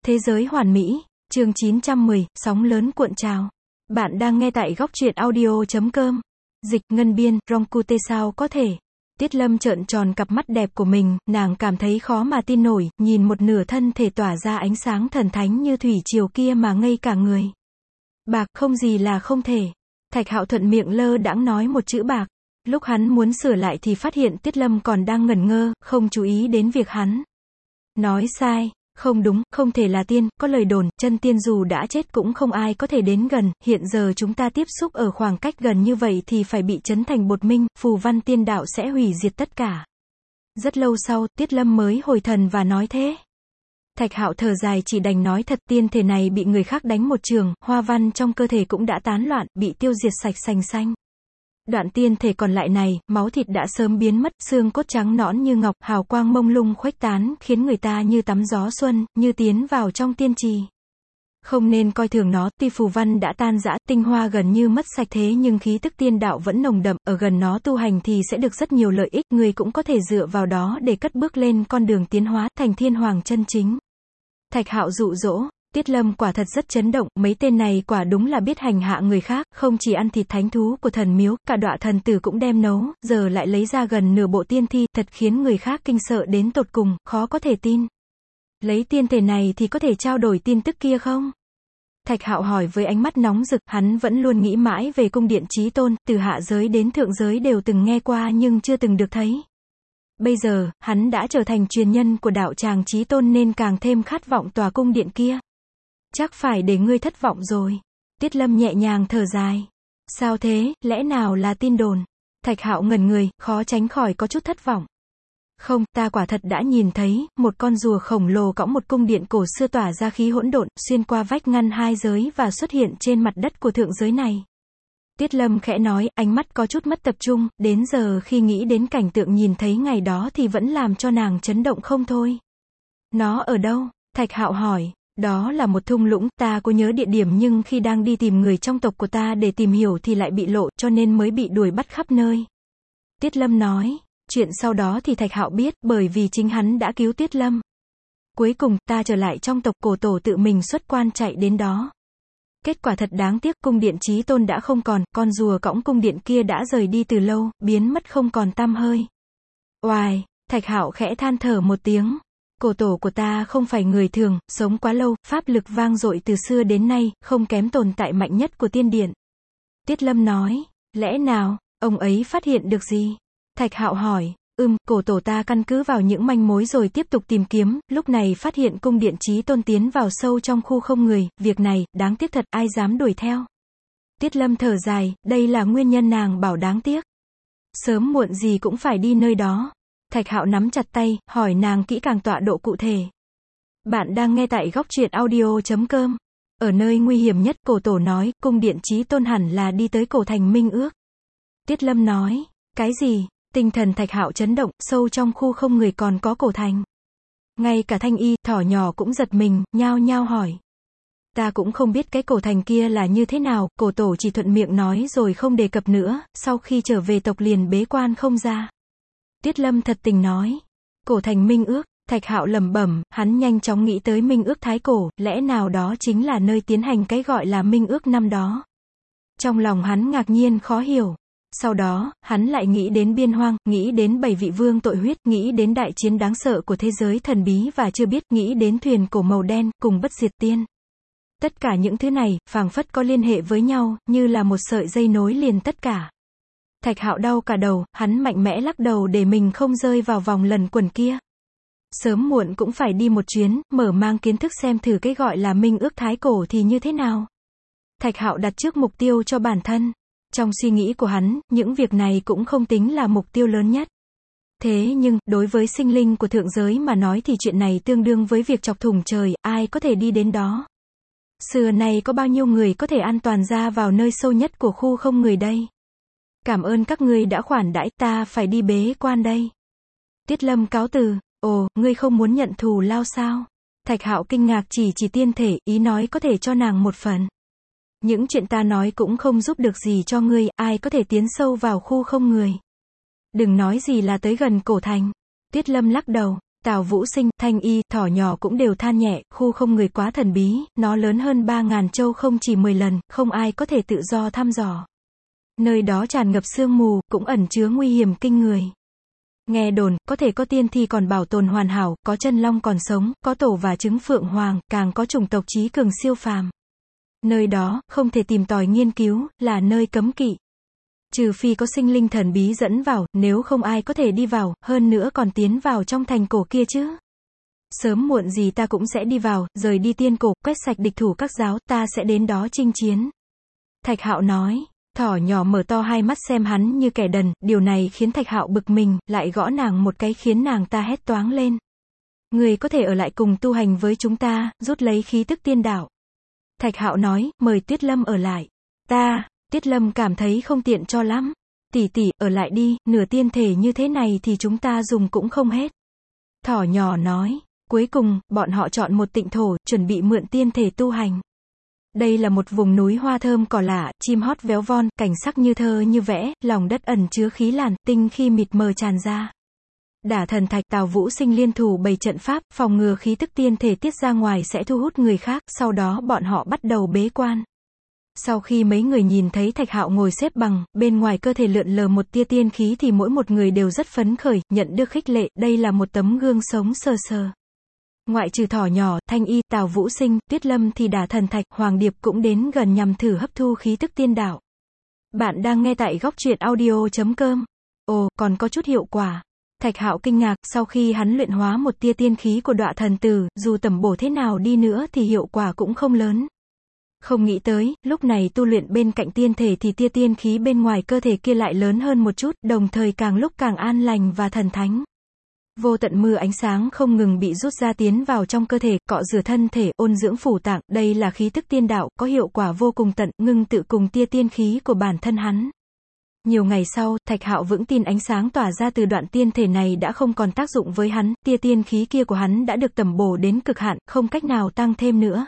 Thế giới hoàn mỹ, chương 910, sóng lớn cuộn trào. Bạn đang nghe tại góc truyện audio.com. Dịch ngân biên, Rongkute sao có thể. Tiết Lâm trợn tròn cặp mắt đẹp của mình, nàng cảm thấy khó mà tin nổi, nhìn một nửa thân thể tỏa ra ánh sáng thần thánh như thủy triều kia mà ngây cả người. Bạc, không gì là không thể. Thạch Hạo thuận miệng lơ đãng nói một chữ bạc. Lúc hắn muốn sửa lại thì phát hiện Tiết Lâm còn đang ngẩn ngơ, không chú ý đến việc hắn nói sai. Không đúng, không thể là tiên, có lời đồn, chân tiên dù đã chết cũng không ai có thể đến gần, hiện giờ chúng ta tiếp xúc ở khoảng cách gần như vậy thì phải bị chấn thành bột minh, phù văn tiên đạo sẽ hủy diệt tất cả. Rất lâu sau, Tiết Lâm mới hồi thần và nói thế. Thạch Hạo thở dài chỉ đành nói thật, tiên thể này bị người khác đánh một trường, hoa văn trong cơ thể cũng đã tán loạn, bị tiêu diệt sạch sành xanh. Đoạn tiên thể còn lại này, máu thịt đã sớm biến mất, xương cốt trắng nõn như ngọc, hào quang mông lung khuếch tán, khiến người ta như tắm gió xuân, như tiến vào trong tiên trì. Không nên coi thường nó, tuy phù văn đã tan rã, tinh hoa gần như mất sạch thế nhưng khí tức tiên đạo vẫn nồng đậm, ở gần nó tu hành thì sẽ được rất nhiều lợi ích, người cũng có thể dựa vào đó để cất bước lên con đường tiến hóa, thành thiên hoàng chân chính. Thạch Hạo dụ dỗ. Tiết Lâm quả thật rất chấn động, mấy tên này quả đúng là biết hành hạ người khác, không chỉ ăn thịt thánh thú của thần miếu, cả đọa thần tử cũng đem nấu, giờ lại lấy ra gần nửa bộ tiên thi, thật khiến người khác kinh sợ đến tột cùng, khó có thể tin. Lấy tiên thể này thì có thể trao đổi tin tức kia không? Thạch Hạo hỏi với ánh mắt nóng rực, hắn vẫn luôn nghĩ mãi về cung điện Chí Tôn, từ hạ giới đến thượng giới đều từng nghe qua nhưng chưa từng được thấy. Bây giờ, hắn đã trở thành truyền nhân của đạo tràng Chí Tôn nên càng thêm khát vọng tòa cung điện kia. Chắc phải để ngươi thất vọng rồi. Tiết Lâm nhẹ nhàng thở dài. Sao thế, lẽ nào là tin đồn? Thạch Hạo ngẩn người, khó tránh khỏi có chút thất vọng. Không, ta quả thật đã nhìn thấy, một con rùa khổng lồ cõng một cung điện cổ xưa tỏa ra khí hỗn độn, xuyên qua vách ngăn hai giới và xuất hiện trên mặt đất của thượng giới này. Tiết Lâm khẽ nói, ánh mắt có chút mất tập trung, đến giờ khi nghĩ đến cảnh tượng nhìn thấy ngày đó thì vẫn làm cho nàng chấn động không thôi. Nó ở đâu? Thạch Hạo hỏi. Đó là một thung lũng, ta có nhớ địa điểm nhưng khi đang đi tìm người trong tộc của ta để tìm hiểu thì lại bị lộ, cho nên mới bị đuổi bắt khắp nơi. Tiết Lâm nói, chuyện sau đó thì Thạch Hạo biết, bởi vì chính hắn đã cứu Tiết Lâm. Cuối cùng, ta trở lại trong tộc, cổ tổ tự mình xuất quan chạy đến đó. Kết quả thật đáng tiếc, cung điện Chí Tôn đã không còn, con rùa cõng cung điện kia đã rời đi từ lâu, biến mất không còn tăm hơi. Oài, Thạch Hạo khẽ than thở một tiếng. Cổ tổ của ta không phải người thường, sống quá lâu, pháp lực vang dội từ xưa đến nay, không kém tồn tại mạnh nhất của tiên điện. Tiết Lâm nói, lẽ nào, ông ấy phát hiện được gì? Thạch Hạo hỏi, cổ tổ ta căn cứ vào những manh mối rồi tiếp tục tìm kiếm, lúc này phát hiện cung điện Chí Tôn tiến vào sâu trong khu không người, việc này, đáng tiếc thật, ai dám đuổi theo. Tiết Lâm thở dài, đây là nguyên nhân nàng bảo đáng tiếc. Sớm muộn gì cũng phải đi nơi đó. Thạch Hạo nắm chặt tay, hỏi nàng kỹ càng tọa độ cụ thể. Bạn đang nghe tại góc truyện audio.com. Ở nơi nguy hiểm nhất, cổ tổ nói, cung điện Chí Tôn hẳn là đi tới cổ thành Minh Ước. Tiết Lâm nói, cái gì? Tinh thần Thạch Hạo chấn động, sâu trong khu không người còn có cổ thành. Ngay cả Thanh Y, thỏ nhỏ cũng giật mình, nhao nhao hỏi. Ta cũng không biết cái cổ thành kia là như thế nào, cổ tổ chỉ thuận miệng nói rồi không đề cập nữa, sau khi trở về tộc liền bế quan không ra. Tiết Lâm thật tình nói, cổ thành Minh Ước. Thạch Hạo lẩm bẩm, hắn nhanh chóng nghĩ tới Minh Ước Thái Cổ, lẽ nào đó chính là nơi tiến hành cái gọi là Minh Ước năm đó. Trong lòng hắn ngạc nhiên khó hiểu. Sau đó, hắn lại nghĩ đến biên hoang, nghĩ đến 7 vị vương tội huyết, nghĩ đến đại chiến đáng sợ của thế giới thần bí và chưa biết, nghĩ đến thuyền cổ màu đen, cùng bất diệt tiên. Tất cả những thứ này, phảng phất có liên hệ với nhau, như là một sợi dây nối liền tất cả. Thạch Hạo đau cả đầu, hắn mạnh mẽ lắc đầu để mình không rơi vào vòng luẩn quẩn kia. Sớm muộn cũng phải đi một chuyến, mở mang kiến thức xem thử cái gọi là Minh Ước Thái Cổ thì như thế nào. Thạch Hạo đặt trước mục tiêu cho bản thân. Trong suy nghĩ của hắn, những việc này cũng không tính là mục tiêu lớn nhất. Thế nhưng, đối với sinh linh của thượng giới mà nói thì chuyện này tương đương với việc chọc thủng trời, ai có thể đi đến đó. Xưa này có bao nhiêu người có thể an toàn ra vào nơi sâu nhất của khu không người đây? Cảm ơn các ngươi đã khoản đãi, ta phải đi bế quan đây. Tiết Lâm cáo từ, ồ, ngươi không muốn nhận thù lao sao? Thạch Hạo kinh ngạc chỉ tiên thể, ý nói có thể cho nàng một phần. Những chuyện ta nói cũng không giúp được gì cho ngươi, ai có thể tiến sâu vào khu không người. Đừng nói gì là tới gần cổ thành. Tiết Lâm lắc đầu, Tào Vũ Sinh, Thanh Y, thỏ nhỏ cũng đều than nhẹ, khu không người quá thần bí, nó lớn hơn 3.000 châu không chỉ 10 lần, không ai có thể tự do thăm dò. Nơi đó tràn ngập sương mù, cũng ẩn chứa nguy hiểm kinh người. Nghe đồn, có thể có tiên thi còn bảo tồn hoàn hảo, có chân long còn sống, có tổ và trứng phượng hoàng, càng có chủng tộc trí cường siêu phàm. Nơi đó, không thể tìm tòi nghiên cứu, là nơi cấm kỵ. Trừ phi có sinh linh thần bí dẫn vào, nếu không ai có thể đi vào, hơn nữa còn tiến vào trong thành cổ kia chứ. Sớm muộn gì ta cũng sẽ đi vào, rời đi tiên cổ, quét sạch địch thủ các giáo, ta sẽ đến đó chinh chiến. Thạch Hạo nói. Thỏ nhỏ mở to hai mắt xem hắn như kẻ đần, điều này khiến Thạch Hạo bực mình, lại gõ nàng một cái khiến nàng ta hét toáng lên. Người có thể ở lại cùng tu hành với chúng ta, rút lấy khí tức tiên đạo. Thạch Hạo nói, mời Tuyết Lâm ở lại. Tuyết Lâm cảm thấy không tiện cho lắm. Tỷ tỷ, ở lại đi, nửa tiên thể như thế này thì chúng ta dùng cũng không hết. Thỏ nhỏ nói, cuối cùng, bọn họ chọn một tịnh thổ, chuẩn bị mượn tiên thể tu hành. Đây là một vùng núi hoa thơm cỏ lạ, chim hót véo von, cảnh sắc như thơ như vẽ, lòng đất ẩn chứa khí làn, tinh khi mịt mờ tràn ra. Đả thần thạch, Tào Vũ Sinh liên thủ bày trận pháp, phòng ngừa khí tức tiên thể tiết ra ngoài sẽ thu hút người khác, sau đó bọn họ bắt đầu bế quan. Sau khi mấy người nhìn thấy Thạch Hạo ngồi xếp bằng, bên ngoài cơ thể lượn lờ một tia tiên khí thì mỗi một người đều rất phấn khởi, nhận được khích lệ, đây là một tấm gương sống sờ sờ. Ngoại trừ thỏ nhỏ, Thanh Y, Tào Vũ Sinh, Tuyết Lâm thì Đả Thần Thạch, Hoàng Điệp cũng đến gần nhằm thử hấp thu khí tức tiên đạo. Bạn đang nghe tại góc truyện audio.com. Ồ, còn có chút hiệu quả. Thạch Hạo kinh ngạc, sau khi hắn luyện hóa một tia tiên khí của Đọa Thần Tử, dù tẩm bổ thế nào đi nữa thì hiệu quả cũng không lớn. Không nghĩ tới, lúc này tu luyện bên cạnh tiên thể thì tia tiên khí bên ngoài cơ thể kia lại lớn hơn một chút, đồng thời càng lúc càng an lành và thần thánh. Vô tận mưa ánh sáng không ngừng bị rút ra tiến vào trong cơ thể, cọ rửa thân thể, ôn dưỡng phủ tạng, đây là khí tức tiên đạo, có hiệu quả vô cùng tận, ngưng tự cùng tia tiên khí của bản thân hắn. Nhiều ngày sau, Thạch Hạo vững tin ánh sáng tỏa ra từ đoạn tiên thể này đã không còn tác dụng với hắn, tia tiên khí kia của hắn đã được tẩm bổ đến cực hạn, không cách nào tăng thêm nữa.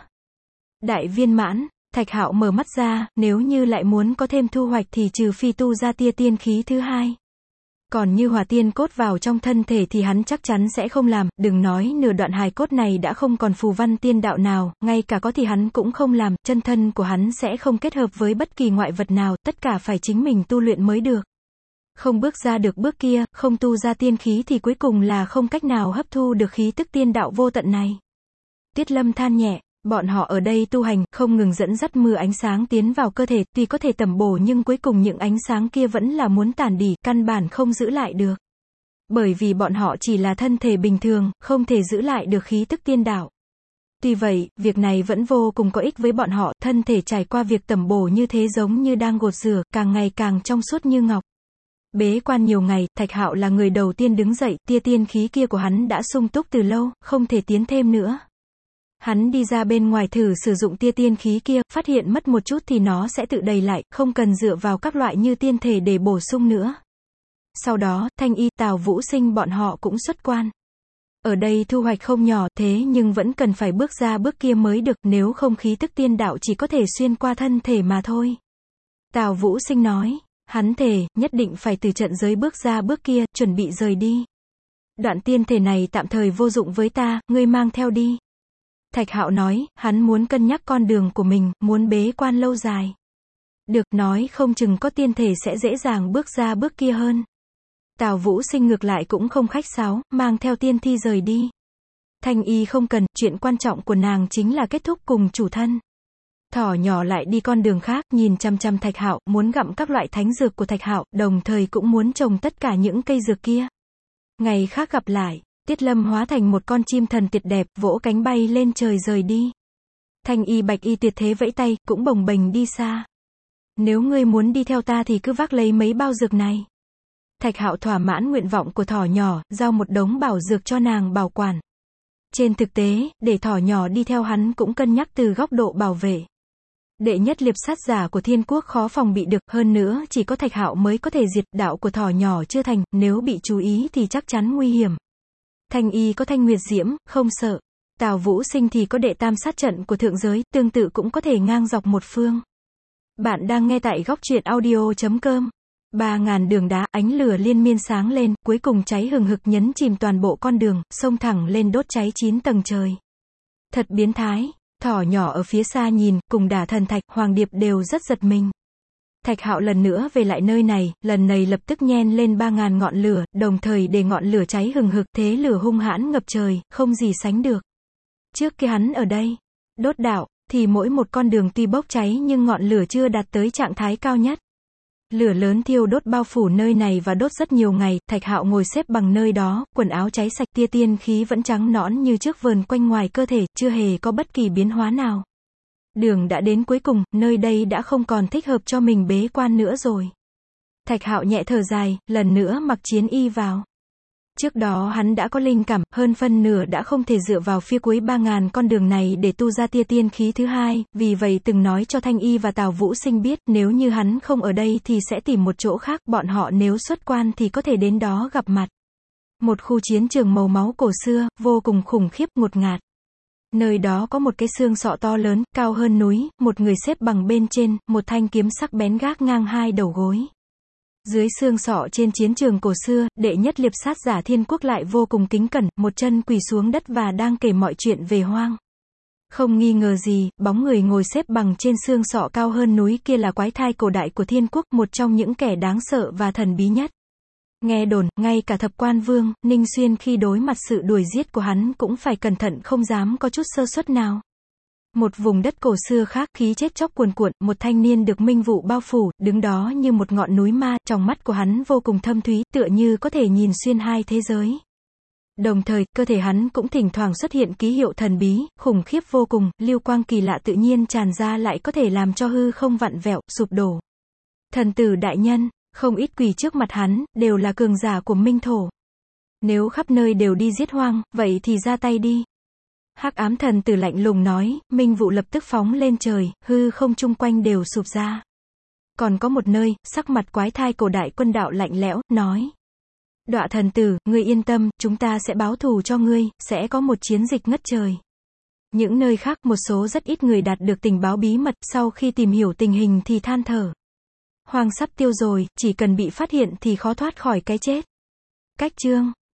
Đại viên mãn, Thạch Hạo mở mắt ra, nếu như lại muốn có thêm thu hoạch thì trừ phi tu ra tia tiên khí thứ hai. Còn như hòa tiên cốt vào trong thân thể thì hắn chắc chắn sẽ không làm, đừng nói nửa đoạn hài cốt này đã không còn phù văn tiên đạo nào, ngay cả có thì hắn cũng không làm, chân thân của hắn sẽ không kết hợp với bất kỳ ngoại vật nào, tất cả phải chính mình tu luyện mới được. Không bước ra được bước kia, không tu ra tiên khí thì cuối cùng là không cách nào hấp thu được khí tức tiên đạo vô tận này. Tuyết Lâm than nhẹ. Bọn họ ở đây tu hành, không ngừng dẫn dắt mưa ánh sáng tiến vào cơ thể, tuy có thể tẩm bổ nhưng cuối cùng những ánh sáng kia vẫn là muốn tản đi, căn bản không giữ lại được. Bởi vì bọn họ chỉ là thân thể bình thường, không thể giữ lại được khí tức tiên đạo. Tuy vậy, việc này vẫn vô cùng có ích với bọn họ, thân thể trải qua việc tẩm bổ như thế giống như đang gột rửa, càng ngày càng trong suốt như ngọc. Bế quan nhiều ngày, Thạch Hạo là người đầu tiên đứng dậy, tia tiên khí kia của hắn đã sung túc từ lâu, không thể tiến thêm nữa. Hắn đi ra bên ngoài thử sử dụng tia tiên khí kia, phát hiện mất một chút thì nó sẽ tự đầy lại, không cần dựa vào các loại như tiên thể để bổ sung nữa. Sau đó, Thanh Y, Tào Vũ Sinh bọn họ cũng xuất quan. Ở đây thu hoạch không nhỏ, thế nhưng vẫn cần phải bước ra bước kia mới được, nếu không khí tức tiên đạo chỉ có thể xuyên qua thân thể mà thôi. Tào Vũ Sinh nói, hắn thề, nhất định phải từ trận giới bước ra bước kia, chuẩn bị rời đi. Đoạn tiên thể này tạm thời vô dụng với ta, ngươi mang theo đi. Thạch Hạo nói, hắn muốn cân nhắc con đường của mình, muốn bế quan lâu dài. Được, nói không chừng có tiên thể sẽ dễ dàng bước ra bước kia hơn. Tào Vũ Sinh ngược lại cũng không khách sáo, mang theo tiên thi rời đi. Thanh Y không cần, chuyện quan trọng của nàng chính là kết thúc cùng chủ thân. Thỏ nhỏ lại đi con đường khác, nhìn chăm chăm Thạch Hạo, muốn gặm các loại thánh dược của Thạch Hạo, đồng thời cũng muốn trồng tất cả những cây dược kia. Ngày khác gặp lại. Tuyết Lâm hóa thành một con chim thần tuyệt đẹp, vỗ cánh bay lên trời rời đi. Thanh Y Bạch Y tuyệt thế vẫy tay, cũng bồng bềnh đi xa. Nếu ngươi muốn đi theo ta thì cứ vác lấy mấy bao dược này. Thạch Hạo thỏa mãn nguyện vọng của thỏ nhỏ, giao một đống bảo dược cho nàng bảo quản. Trên thực tế, để thỏ nhỏ đi theo hắn cũng cân nhắc từ góc độ bảo vệ. Đệ nhất liệp sát giả của thiên quốc khó phòng bị được, hơn nữa chỉ có Thạch Hạo mới có thể diệt, đạo của thỏ nhỏ chưa thành, nếu bị chú ý thì chắc chắn nguy hiểm. Thanh Y có Thanh Nguyệt Diễm, không sợ. Tào Vũ Sinh thì có đệ tam sát trận của thượng giới, tương tự cũng có thể ngang dọc một phương. Bạn đang nghe tại góc truyện audio.com. 3.000 đường đá, ánh lửa liên miên sáng lên, cuối cùng cháy hừng hực nhấn chìm toàn bộ con đường, xông thẳng lên đốt cháy 9 tầng trời. Thật biến thái. Thỏ nhỏ ở phía xa nhìn, cùng Đả Thần Thạch, Hoàng Điệp đều rất giật mình. Thạch Hạo lần nữa về lại nơi này, lần này lập tức nhen lên 3.000 ngọn lửa, đồng thời để ngọn lửa cháy hừng hực, thế lửa hung hãn ngập trời, không gì sánh được. Trước kia hắn ở đây, đốt đạo, thì mỗi một con đường tuy bốc cháy nhưng ngọn lửa chưa đạt tới trạng thái cao nhất. Lửa lớn thiêu đốt bao phủ nơi này và đốt rất nhiều ngày, Thạch Hạo ngồi xếp bằng nơi đó, quần áo cháy sạch, tia tiên khí vẫn trắng nõn như trước vờn quanh ngoài cơ thể, chưa hề có bất kỳ biến hóa nào. Đường đã đến cuối cùng, nơi đây đã không còn thích hợp cho mình bế quan nữa rồi. Thạch Hạo nhẹ thở dài, lần nữa mặc chiến y vào. Trước đó hắn đã có linh cảm, hơn phân nửa đã không thể dựa vào phía cuối 3.000 con đường này để tu ra tia tiên khí thứ hai, vì vậy từng nói cho Thanh Y và Tào Vũ Sinh biết, nếu như hắn không ở đây thì sẽ tìm một chỗ khác, bọn họ nếu xuất quan thì có thể đến đó gặp mặt. Một khu chiến trường màu máu cổ xưa, vô cùng khủng khiếp, ngột ngạt. Nơi đó có một cái xương sọ to lớn, cao hơn núi, một người xếp bằng bên trên, một thanh kiếm sắc bén gác ngang hai đầu gối. Dưới xương sọ trên chiến trường cổ xưa, đệ nhất liệp sát giả Thiên Quốc lại vô cùng kính cẩn, một chân quỳ xuống đất và đang kể mọi chuyện về hoang. Không nghi ngờ gì, bóng người ngồi xếp bằng trên xương sọ cao hơn núi kia là quái thai cổ đại của Thiên Quốc, một trong những kẻ đáng sợ và thần bí nhất. Nghe đồn, ngay cả Thập Quan Vương, Ninh Xuyên khi đối mặt sự đuổi giết của hắn cũng phải cẩn thận không dám có chút sơ suất nào. Một vùng đất cổ xưa khác, khí chết chóc cuồn cuộn, một thanh niên được minh vụ bao phủ, đứng đó như một ngọn núi ma, trong mắt của hắn vô cùng thâm thúy, tựa như có thể nhìn xuyên hai thế giới. Đồng thời, cơ thể hắn cũng thỉnh thoảng xuất hiện ký hiệu thần bí, khủng khiếp vô cùng, lưu quang kỳ lạ tự nhiên tràn ra lại có thể làm cho hư không vặn vẹo, sụp đổ. Thần tử đại nhân, không ít quỳ trước mặt hắn, đều là cường giả của Minh Thổ. Nếu khắp nơi đều đi giết hoang, vậy thì ra tay đi. Hắc ám thần tử lạnh lùng nói, minh vụ lập tức phóng lên trời, hư không chung quanh đều sụp ra. Còn có một nơi, sắc mặt quái thai cổ đại quân đạo lạnh lẽo, nói. Đọa thần tử, ngươi yên tâm, chúng ta sẽ báo thù cho ngươi, sẽ có một chiến dịch ngất trời. Những nơi khác, một số rất ít người đạt được tình báo bí mật, sau khi tìm hiểu tình hình thì than thở. Hoang sắp tiêu rồi, chỉ cần bị phát hiện thì khó thoát khỏi cái chết. Cách chương